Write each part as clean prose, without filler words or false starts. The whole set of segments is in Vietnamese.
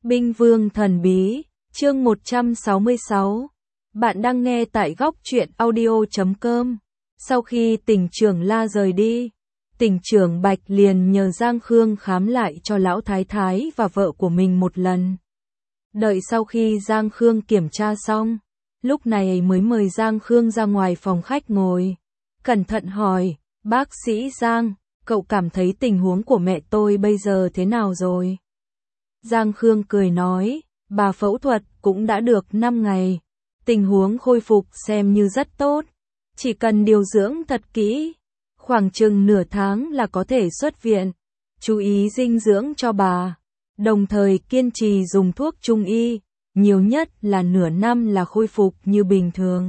Binh Vương Thần Bí, chương 166. Bạn đang nghe tại góc truyện audio.com. Sau khi tỉnh trưởng La rời đi, tỉnh trưởng Bạch liền nhờ Giang Khương khám lại cho lão thái thái và vợ của mình một lần. Đợi sau khi Giang Khương kiểm tra xong, lúc này mới mời Giang Khương ra ngoài phòng khách ngồi. Cẩn thận hỏi, bác sĩ Giang, cậu cảm thấy tình huống của mẹ tôi bây giờ thế nào rồi? Giang Khương cười nói, bà phẫu thuật cũng đã được 5 ngày, tình huống khôi phục xem như rất tốt, chỉ cần điều dưỡng thật kỹ, khoảng chừng nửa tháng là có thể xuất viện, chú ý dinh dưỡng cho bà, đồng thời kiên trì dùng thuốc trung y, nhiều nhất là nửa năm là khôi phục như bình thường.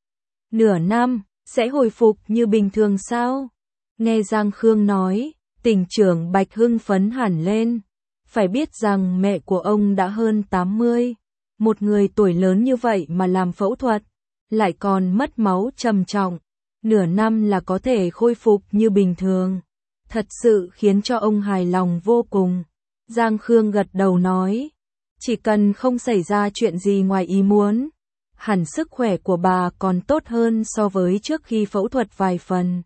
Nửa năm, sẽ hồi phục như bình thường sao? Nghe Giang Khương nói, tỉnh trưởng Bạch hưng phấn hẳn lên. Phải biết rằng mẹ của ông đã hơn 80, một người tuổi lớn như vậy mà làm phẫu thuật, lại còn mất máu trầm trọng, nửa năm là có thể khôi phục như bình thường. Thật sự khiến cho ông hài lòng vô cùng. Giang Khương gật đầu nói, chỉ cần không xảy ra chuyện gì ngoài ý muốn, hẳn sức khỏe của bà còn tốt hơn so với trước khi phẫu thuật vài phần.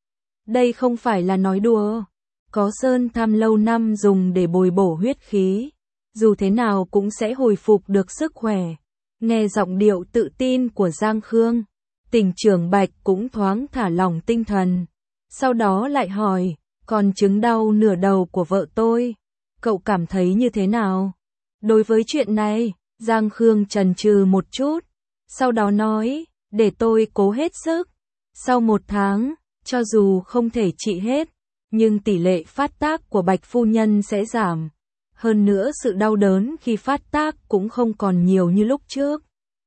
Đây không phải là nói đùa. Có sơn tham lâu năm dùng để bồi bổ huyết khí, dù thế nào cũng sẽ hồi phục được sức khỏe. Nghe giọng điệu tự tin của Giang Khương, tỉnh trưởng Bạch cũng thoáng thả lỏng tinh thần. Sau đó lại hỏi, còn chứng đau nửa đầu của vợ tôi, cậu cảm thấy như thế nào? Đối với chuyện này, Giang Khương chần chừ một chút, sau đó nói, để tôi cố hết sức. Sau 1 tháng, cho dù không thể trị hết, nhưng tỷ lệ phát tác của Bạch phu nhân sẽ giảm. Hơn nữa sự đau đớn khi phát tác cũng không còn nhiều như lúc trước.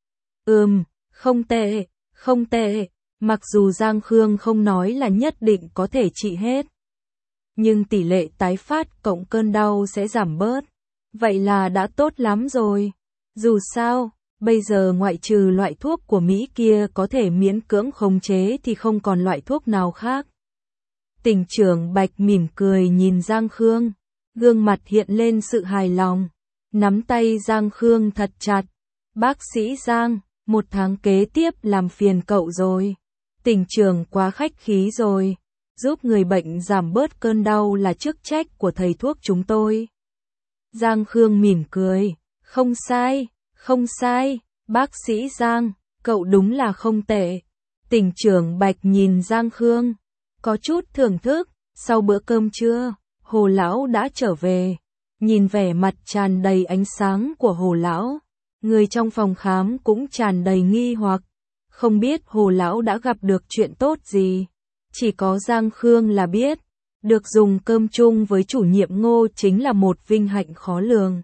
Không tệ, không tệ. Mặc dù Giang Khương không nói là nhất định có thể trị hết, nhưng tỷ lệ tái phát cộng cơn đau sẽ giảm bớt. Vậy là đã tốt lắm rồi. Dù sao, bây giờ ngoại trừ loại thuốc của Mỹ kia có thể miễn cưỡng khống chế thì không còn loại thuốc nào khác. Tỉnh trưởng Bạch mỉm cười nhìn Giang Khương, gương mặt hiện lên sự hài lòng, nắm tay Giang Khương thật chặt. Bác sĩ Giang, 1 tháng kế tiếp làm phiền cậu rồi. Tỉnh trưởng quá khách khí rồi, giúp người bệnh giảm bớt cơn đau là chức trách của thầy thuốc chúng tôi. Giang Khương mỉm cười, không sai, không sai, bác sĩ Giang, cậu đúng là không tệ. Tỉnh trưởng Bạch nhìn Giang Khương, có chút thưởng thức. Sau bữa cơm trưa, Hồ lão đã trở về. Nhìn vẻ mặt tràn đầy ánh sáng của Hồ lão, người trong phòng khám cũng tràn đầy nghi hoặc, không biết Hồ lão đã gặp được chuyện tốt gì. Chỉ có Giang Khương là biết, được dùng cơm chung với chủ nhiệm Ngô chính là một vinh hạnh khó lường.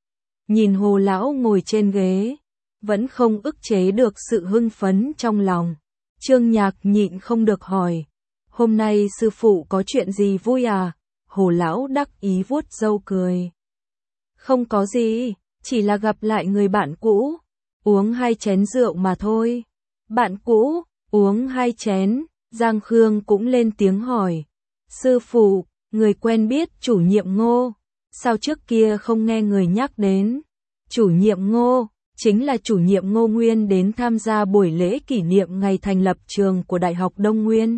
Nhìn Hồ lão ngồi trên ghế, vẫn không ức chế được sự hưng phấn trong lòng. Trương Nhạc nhịn không được hỏi, hôm nay sư phụ có chuyện gì vui à? Hồ lão đắc ý vuốt râu cười. Không có gì, chỉ là gặp lại người bạn cũ, uống 2 chén rượu mà thôi. Bạn cũ, uống 2 chén, Giang Khương cũng lên tiếng hỏi. Sư phụ, người quen biết chủ nhiệm Ngô, sao trước kia không nghe người nhắc đến? Chủ nhiệm Ngô, chính là chủ nhiệm Ngô Nguyên đến tham gia buổi lễ kỷ niệm ngày thành lập trường của Đại học Đông Nguyên.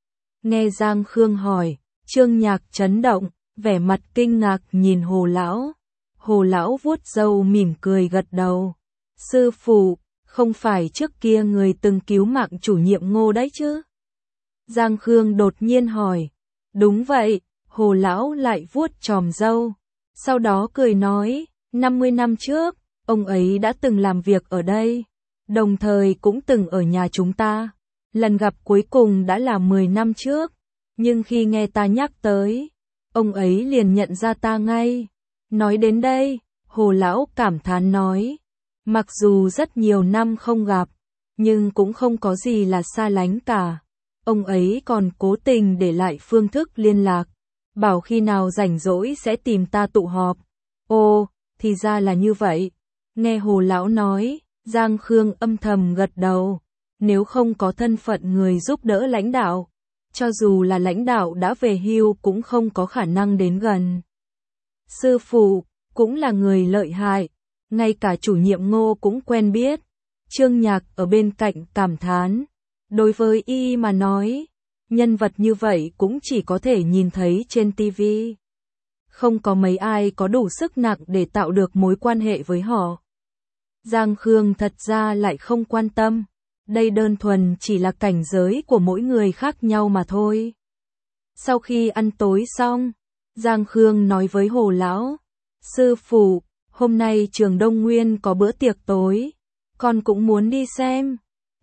Nghe Giang Khương hỏi, Trương Nhạc chấn động, vẻ mặt kinh ngạc nhìn Hồ lão. Hồ lão vuốt râu mỉm cười gật đầu. Sư phụ, không phải trước kia người từng cứu mạng chủ nhiệm Ngô đấy chứ? Giang Khương đột nhiên hỏi. Đúng vậy, Hồ lão lại vuốt chòm râu. Sau đó cười nói, 50 năm trước, ông ấy đã từng làm việc ở đây, đồng thời cũng từng ở nhà chúng ta. Lần gặp cuối cùng đã là 10 năm trước, nhưng khi nghe ta nhắc tới, ông ấy liền nhận ra ta ngay. Nói đến đây, Hồ lão cảm thán nói, mặc dù rất nhiều năm không gặp, nhưng cũng không có gì là xa lánh cả. Ông ấy còn cố tình để lại phương thức liên lạc, bảo khi nào rảnh rỗi sẽ tìm ta tụ họp. Ồ, thì ra là như vậy. Nghe Hồ lão nói, Giang Khương âm thầm gật đầu. Nếu không có thân phận người giúp đỡ lãnh đạo, cho dù là lãnh đạo đã về hưu cũng không có khả năng đến gần. Sư phụ, cũng là người lợi hại, ngay cả chủ nhiệm Ngô cũng quen biết. Trương Nhạc ở bên cạnh cảm thán, đối với y mà nói, nhân vật như vậy cũng chỉ có thể nhìn thấy trên TV. Không có mấy ai có đủ sức nặng để tạo được mối quan hệ với họ. Giang Khương thật ra lại không quan tâm, đây đơn thuần chỉ là cảnh giới của mỗi người khác nhau mà thôi. Sau khi ăn tối xong, Giang Khương nói với Hồ Lão, sư phụ, hôm nay trường Đông Nguyên có bữa tiệc tối, con cũng muốn đi xem.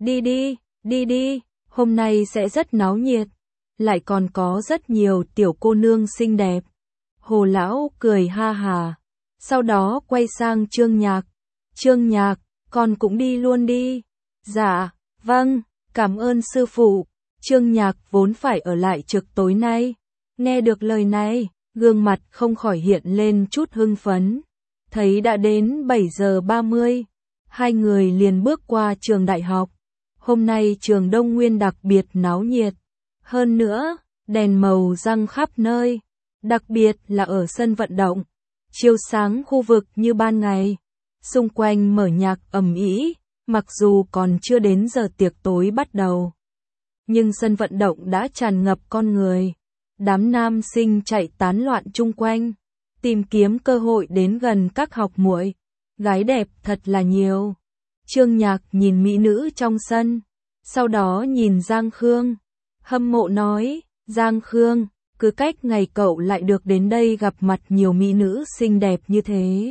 Đi đi, hôm nay sẽ rất náo nhiệt, lại còn có rất nhiều tiểu cô nương xinh đẹp. Hồ Lão cười ha hà, sau đó quay sang Trương Nhạc. Trương Nhạc, con cũng đi luôn đi. Dạ, vâng, cảm ơn sư phụ. Trương Nhạc vốn phải ở lại trực tối nay. Nghe được lời này, gương mặt không khỏi hiện lên chút hưng phấn. Thấy đã đến 7 giờ 30, hai người liền bước qua trường đại học. Hôm nay trường Đông Nguyên đặc biệt náo nhiệt. Hơn nữa, đèn màu răng khắp nơi, đặc biệt là ở sân vận động, chiếu sáng khu vực như ban ngày. Xung quanh mở nhạc ầm ĩ, mặc dù còn chưa đến giờ tiệc tối bắt đầu, nhưng sân vận động đã tràn ngập con người. Đám nam sinh chạy tán loạn chung quanh, tìm kiếm cơ hội đến gần các học muội. Gái đẹp thật là nhiều. Trương Nhạc nhìn mỹ nữ trong sân, sau đó nhìn Giang Khương, hâm mộ nói, Giang Khương, cứ cách ngày cậu lại được đến đây gặp mặt nhiều mỹ nữ xinh đẹp như thế.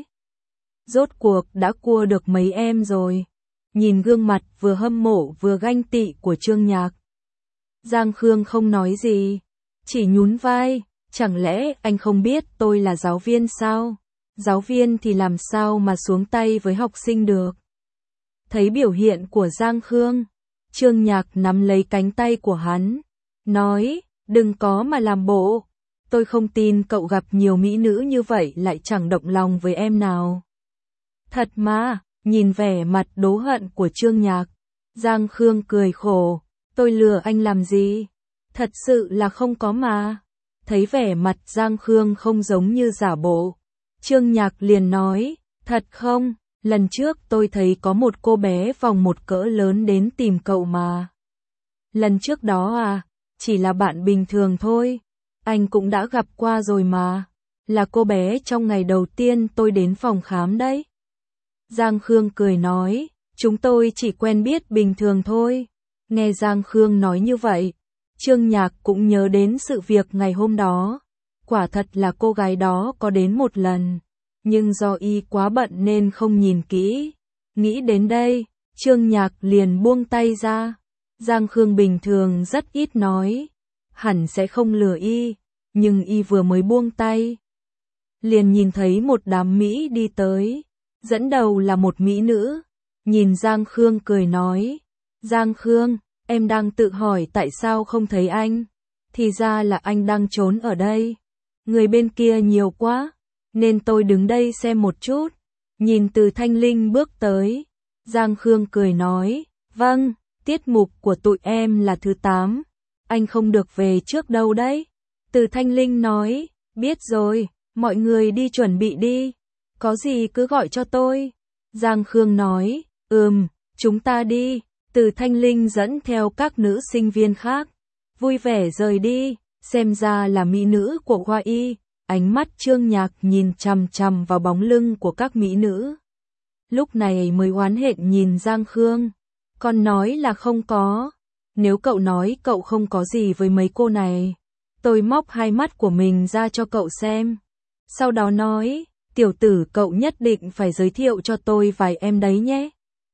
Rốt cuộc đã cua được mấy em rồi. Nhìn gương mặt vừa hâm mộ vừa ganh tị của Trương Nhạc, Giang Khương không nói gì, chỉ nhún vai, chẳng lẽ anh không biết tôi là giáo viên sao? Giáo viên thì làm sao mà xuống tay với học sinh được? Thấy biểu hiện của Giang Khương, Trương Nhạc nắm lấy cánh tay của hắn, nói, đừng có mà làm bộ, tôi không tin cậu gặp nhiều mỹ nữ như vậy lại chẳng động lòng với em nào. Thật mà, nhìn vẻ mặt đố hận của Trương Nhạc, Giang Khương cười khổ, tôi lừa anh làm gì? Thật sự là không có mà. Thấy vẻ mặt Giang Khương không giống như giả bộ, Trương Nhạc liền nói, thật không, lần trước tôi thấy có một cô bé vòng một cỡ lớn đến tìm cậu mà. Lần trước đó à, chỉ là bạn bình thường thôi, anh cũng đã gặp qua rồi mà, là cô bé trong ngày đầu tiên tôi đến phòng khám đấy. Giang Khương cười nói, chúng tôi chỉ quen biết bình thường thôi. Nghe Giang Khương nói như vậy, Trương Nhạc cũng nhớ đến sự việc ngày hôm đó. Quả thật là cô gái đó có đến một lần, nhưng do y quá bận nên không nhìn kỹ. Nghĩ đến đây, Trương Nhạc liền buông tay ra. Giang Khương bình thường rất ít nói, hẳn sẽ không lừa y, nhưng y vừa mới buông tay, liền nhìn thấy một đám Mỹ đi tới, dẫn đầu là một Mỹ nữ. Nhìn Giang Khương cười nói, Giang Khương, em đang tự hỏi tại sao không thấy anh, thì ra là anh đang trốn ở đây. Người bên kia nhiều quá, nên tôi đứng đây xem một chút. Nhìn Từ Thanh Linh bước tới, Giang Khương cười nói, vâng, tiết mục của tụi em là thứ 8, anh không được về trước đâu đấy. Từ Thanh Linh nói, biết rồi, mọi người đi chuẩn bị đi, có gì cứ gọi cho tôi. Giang Khương nói, chúng ta đi. Từ Thanh Linh dẫn theo các nữ sinh viên khác, vui vẻ rời đi, xem ra là mỹ nữ của khoa y. Ánh mắt Trương Nhạc nhìn chằm chằm vào bóng lưng của các mỹ nữ. Lúc này mới oán hận nhìn Giang Khương, con nói là không có. Nếu cậu nói cậu không có gì với mấy cô này, tôi móc hai mắt của mình ra cho cậu xem. Sau đó nói, tiểu tử cậu nhất định phải giới thiệu cho tôi vài em đấy nhé.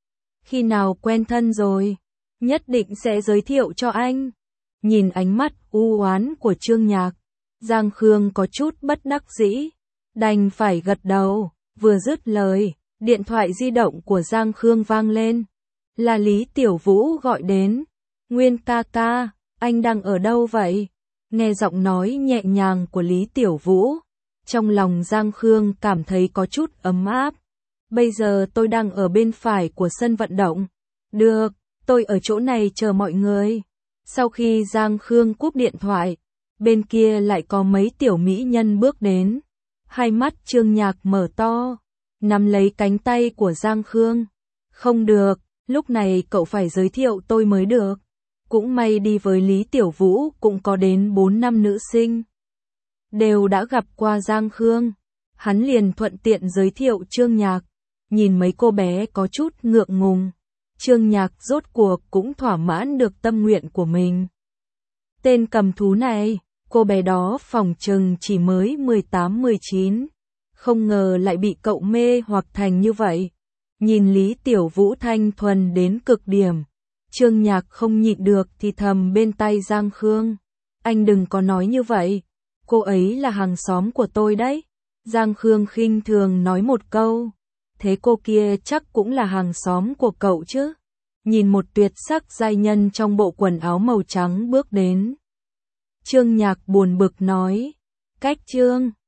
Khi nào quen thân rồi, nhất định sẽ giới thiệu cho anh. Nhìn ánh mắt u oán của Trương Nhạc, Giang Khương có chút bất đắc dĩ, đành phải gật đầu. Vừa dứt lời, điện thoại di động của Giang Khương vang lên. Là Lý Tiểu Vũ gọi đến. Nguyên ca ca, anh đang ở đâu vậy? Nghe giọng nói nhẹ nhàng của Lý Tiểu Vũ, trong lòng Giang Khương cảm thấy có chút ấm áp. Bây giờ tôi đang ở bên phải của sân vận động. Được, tôi ở chỗ này chờ mọi người. Sau khi Giang Khương cúp điện thoại, bên kia lại có mấy tiểu mỹ nhân bước đến. Hai mắt Trương Nhạc mở to, nắm lấy cánh tay của Giang Khương. Không được, lúc này cậu phải giới thiệu tôi mới được. Cũng may đi với Lý Tiểu Vũ cũng có đến 4 năm nữ sinh. Đều đã gặp qua Giang Khương. Hắn liền thuận tiện giới thiệu Trương Nhạc. Nhìn mấy cô bé có chút ngượng ngùng. Trương Nhạc rốt cuộc cũng thỏa mãn được tâm nguyện của mình. Tên cầm thú này, cô bé đó phỏng chừng chỉ mới 18-19. Không ngờ lại bị cậu mê hoặc thành như vậy. Nhìn Lý Tiểu Vũ thanh thuần đến cực điểm. Trương Nhạc không nhịn được thì thầm bên tai Giang Khương. Anh đừng có nói như vậy. Cô ấy là hàng xóm của tôi đấy. Giang Khương khinh thường nói một câu. Thế cô kia chắc cũng là hàng xóm của cậu chứ. Nhìn một tuyệt sắc giai nhân trong bộ quần áo màu trắng bước đến. Trương Nhạc buồn bực nói. Cách Trương